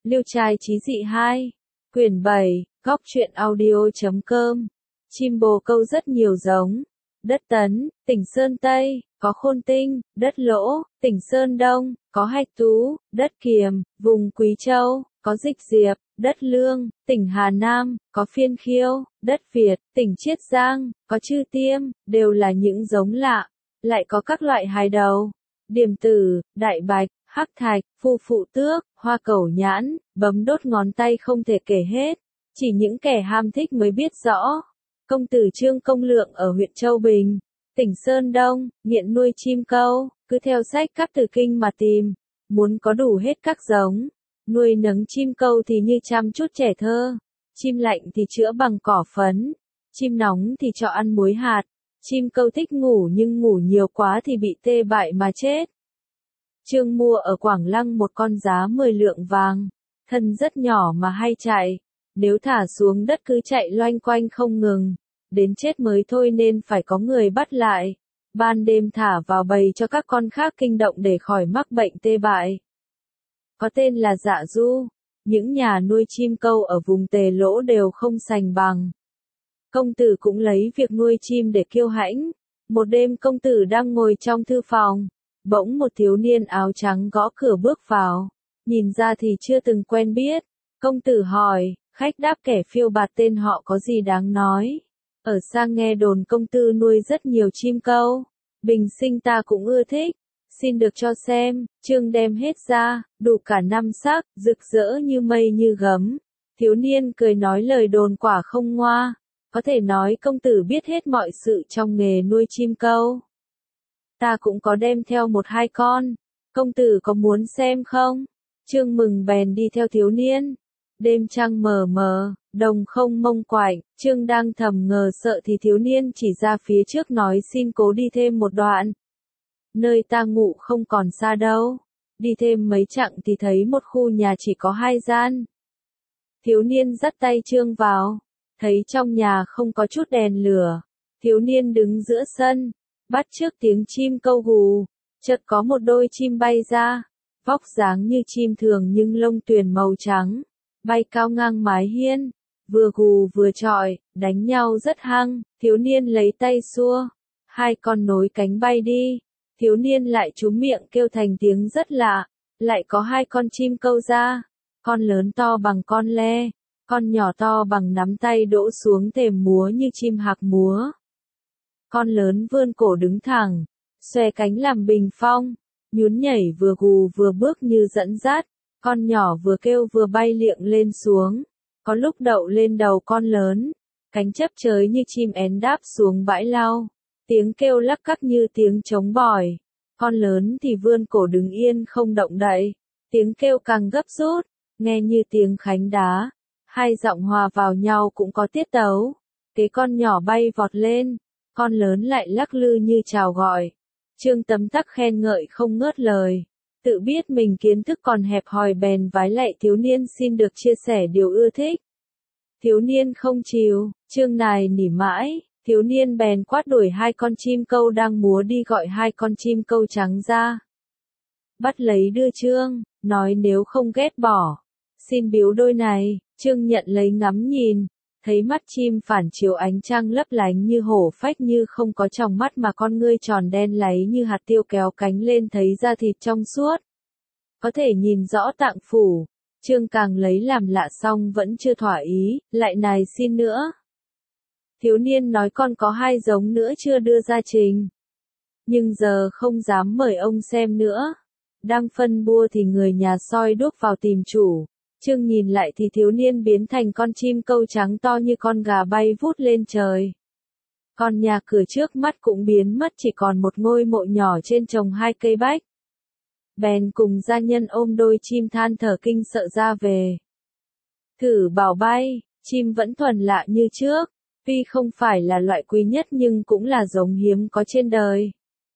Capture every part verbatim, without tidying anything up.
Liêu trai trí dị hai. Quyển bảy, góc truyện audio chấm com. Chim bồ câu rất nhiều giống. Đất Tấn, tỉnh Sơn Tây, có Khôn Tinh, đất Lỗ, tỉnh Sơn Đông, có Hạch Tú, đất Kiềm, vùng Quý Châu, có Dịch Diệp, đất Lương, tỉnh Hà Nam, có Phiên Khiêu, đất Việt, tỉnh Chiết Giang, có Chư Tiêm, đều là những giống lạ. Lại có các loại hài đầu, Điềm Tử, Đại Bạch, Hắc Thạch, Phù Phụ Tước, Hoa Cẩu Nhãn, bấm đốt ngón tay không thể kể hết. Chỉ những kẻ ham thích mới biết rõ. Công tử Trương Công Lượng ở huyện Châu Bình, tỉnh Sơn Đông, nghiện nuôi chim câu, cứ theo sách Cáp Tử Kinh mà tìm, muốn có đủ hết các giống. Nuôi nấng chim câu thì như chăm chút trẻ thơ, chim lạnh thì chữa bằng cỏ phấn, chim nóng thì cho ăn muối hạt, chim câu thích ngủ nhưng ngủ nhiều quá thì bị tê bại mà chết. Trương mua ở Quảng Lăng một con giá mười lượng vàng, thân rất nhỏ mà hay chạy, nếu thả xuống đất cứ chạy loanh quanh không ngừng, đến chết mới thôi nên phải có người bắt lại, ban đêm thả vào bầy cho các con khác kinh động để khỏi mắc bệnh tê bại. Có tên là Dạ Du, những nhà nuôi chim câu ở vùng Tề Lỗ đều không sành bằng. Công tử cũng lấy việc nuôi chim để kiêu hãnh. Một đêm công tử đang ngồi trong thư phòng, bỗng một thiếu niên áo trắng gõ cửa bước vào, nhìn ra thì chưa từng quen biết. Công tử hỏi, khách đáp kẻ phiêu bạt tên họ có gì đáng nói. Ở sang nghe đồn công tử nuôi rất nhiều chim câu, bình sinh ta cũng ưa thích, xin được cho xem. Trương đem hết ra, đủ cả năm sắc, rực rỡ như mây như gấm. Thiếu niên cười nói lời đồn quả không ngoa, có thể nói công tử biết hết mọi sự trong nghề nuôi chim câu. Ta cũng có đem theo một hai con, công tử có muốn xem không? Trương mừng bèn đi theo thiếu niên. Đêm trăng mờ mờ, đồng không mông quạnh, Trương đang thầm ngờ sợ thì thiếu niên chỉ ra phía trước nói xin cố đi thêm một đoạn. Nơi ta ngủ không còn xa đâu. Đi thêm mấy chặng thì thấy một khu nhà chỉ có hai gian. Thiếu niên dắt tay Trương vào, thấy trong nhà không có chút đèn lửa. Thiếu niên đứng giữa sân, bắt chước tiếng chim câu gù, chợt có một đôi chim bay ra, vóc dáng như chim thường nhưng lông tuyền màu trắng, bay cao ngang mái hiên, vừa gù vừa chọi, đánh nhau rất hăng. Thiếu niên lấy tay xua, hai con nối cánh bay đi. Thiếu niên lại trúm miệng kêu thành tiếng rất lạ, lại có hai con chim câu ra, con lớn to bằng con le, con nhỏ to bằng nắm tay đỗ xuống thềm múa như chim hạc múa. Con lớn vươn cổ đứng thẳng, xòe cánh làm bình phong, nhún nhảy vừa gù vừa bước như dẫn dắt, con nhỏ vừa kêu vừa bay liệng lên xuống, có lúc đậu lên đầu con lớn, cánh chớp chới như chim én đáp xuống bãi lau. Tiếng kêu lắc cắc như tiếng trống bỏi, con lớn thì vươn cổ đứng yên không động đậy, tiếng kêu càng gấp rút, nghe như tiếng khánh đá, hai giọng hòa vào nhau cũng có tiết tấu. Cái con nhỏ bay vọt lên, con lớn lại lắc lư như chào gọi. Trương tấm tắc khen ngợi không ngớt lời, tự biết mình kiến thức còn hẹp hòi bèn vái lạy thiếu niên xin được chia sẻ điều ưa thích. Thiếu niên không chịu, Trương nài nỉ mãi. Thiếu niên bèn quát đuổi hai con chim câu đang múa đi gọi hai con chim câu trắng ra. Bắt lấy đưa Trương, nói nếu không ghét bỏ, xin biếu đôi này. Trương nhận lấy ngắm nhìn, thấy mắt chim phản chiếu ánh trăng lấp lánh như hổ phách như không có tròng mắt mà con ngươi tròn đen láy như hạt tiêu kéo cánh lên thấy da thịt trong suốt. Có thể nhìn rõ tạng phủ, Trương càng lấy làm lạ xong vẫn chưa thỏa ý, lại nài xin nữa. Thiếu niên nói con có hai giống nữa chưa đưa ra trình, nhưng giờ không dám mời ông xem nữa. Đang phân bua thì người nhà soi đuốc vào tìm chủ. Trương nhìn lại thì thiếu niên biến thành con chim câu trắng to như con gà bay vút lên trời. Còn nhà cửa trước mắt cũng biến mất chỉ còn một ngôi mộ nhỏ trên trồng hai cây bách. Bèn cùng gia nhân ôm đôi chim than thở kinh sợ ra về. Thử bảo bay, chim vẫn thuần lạ như trước. Tuy không phải là loại quý nhất nhưng cũng là giống hiếm có trên đời.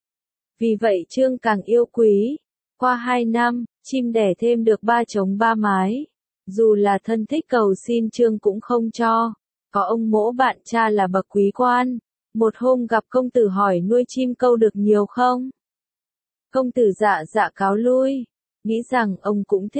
Vì vậy Trương càng yêu quý. Qua hai năm, chim đẻ thêm được ba trống ba mái. Dù là thân thích cầu xin Trương cũng không cho. Có ông mỗ bạn cha là bậc quý quan. Một hôm gặp công tử hỏi nuôi chim câu được nhiều không? Công tử dạ dạ cáo lui. Nghĩ rằng ông cũng thích.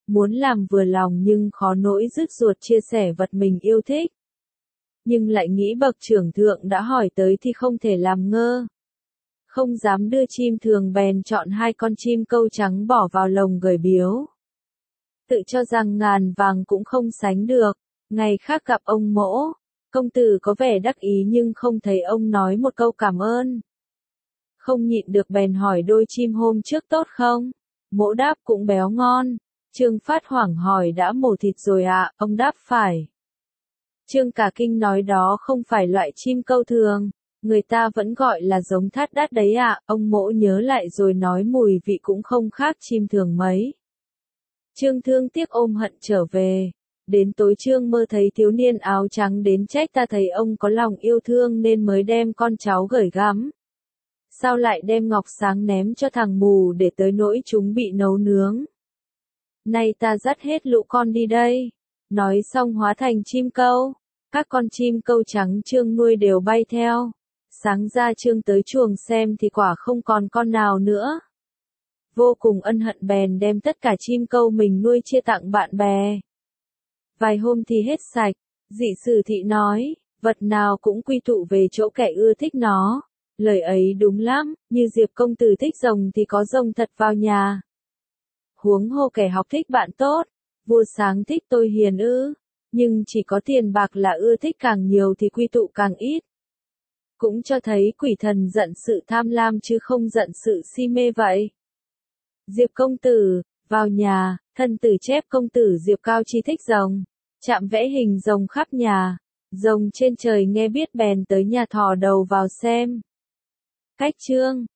muốn làm vừa lòng nhưng khó nỗi dứt ruột chia sẻ vật mình yêu thích. Nhưng lại nghĩ bậc trưởng thượng đã hỏi tới thì không thể làm ngơ. Không dám đưa chim thường bèn chọn hai con chim câu trắng bỏ vào lồng gửi biếu. Tự cho rằng ngàn vàng cũng không sánh được. Ngày khác gặp ông Mỗ, công tử có vẻ đắc ý nhưng không thấy ông nói một câu cảm ơn. Không nhịn được bèn hỏi đôi chim hôm trước tốt không? Mỗ đáp cũng béo ngon. Trương Phát hoảng hỏi đã mổ thịt rồi ạ, ông đáp phải. Trương Cả Kinh nói đó không phải loại chim câu thường, người ta vẫn gọi là giống thát đát đấy ạ, ông Mỗ nhớ lại rồi nói mùi vị cũng không khác chim thường mấy. Trương thương tiếc ôm hận trở về. Đến tối Trương mơ thấy thiếu niên áo trắng đến trách ta thấy ông có lòng yêu thương nên mới đem con cháu gửi gắm. Sao lại đem ngọc sáng ném cho thằng mù để tới nỗi chúng bị nấu nướng. Nay ta dắt hết lũ con đi đây. Nói xong hóa thành chim câu. Các con chim câu trắng Trương nuôi đều bay theo. Sáng ra Trương tới chuồng xem thì quả không còn con nào nữa. Vô cùng ân hận bèn đem tất cả chim câu mình nuôi chia tặng bạn bè. Vài hôm thì hết sạch. Dị Sử Thị nói, vật nào cũng quy tụ về chỗ kẻ ưa thích nó. Lời ấy đúng lắm, như Diệp công tử thích rồng thì có rồng thật vào nhà. Huống hồ kẻ học thích bạn tốt, vua sáng thích tôi hiền ư, nhưng chỉ có tiền bạc là ưa thích càng nhiều thì quy tụ càng ít. Cũng cho thấy quỷ thần giận sự tham lam chứ không giận sự si mê vậy. Diệp công tử, vào nhà, thân tử chép công tử Diệp Cao Chi thích rồng, chạm vẽ hình rồng khắp nhà, rồng trên trời nghe biết bèn tới nhà thò đầu vào xem. Cách chương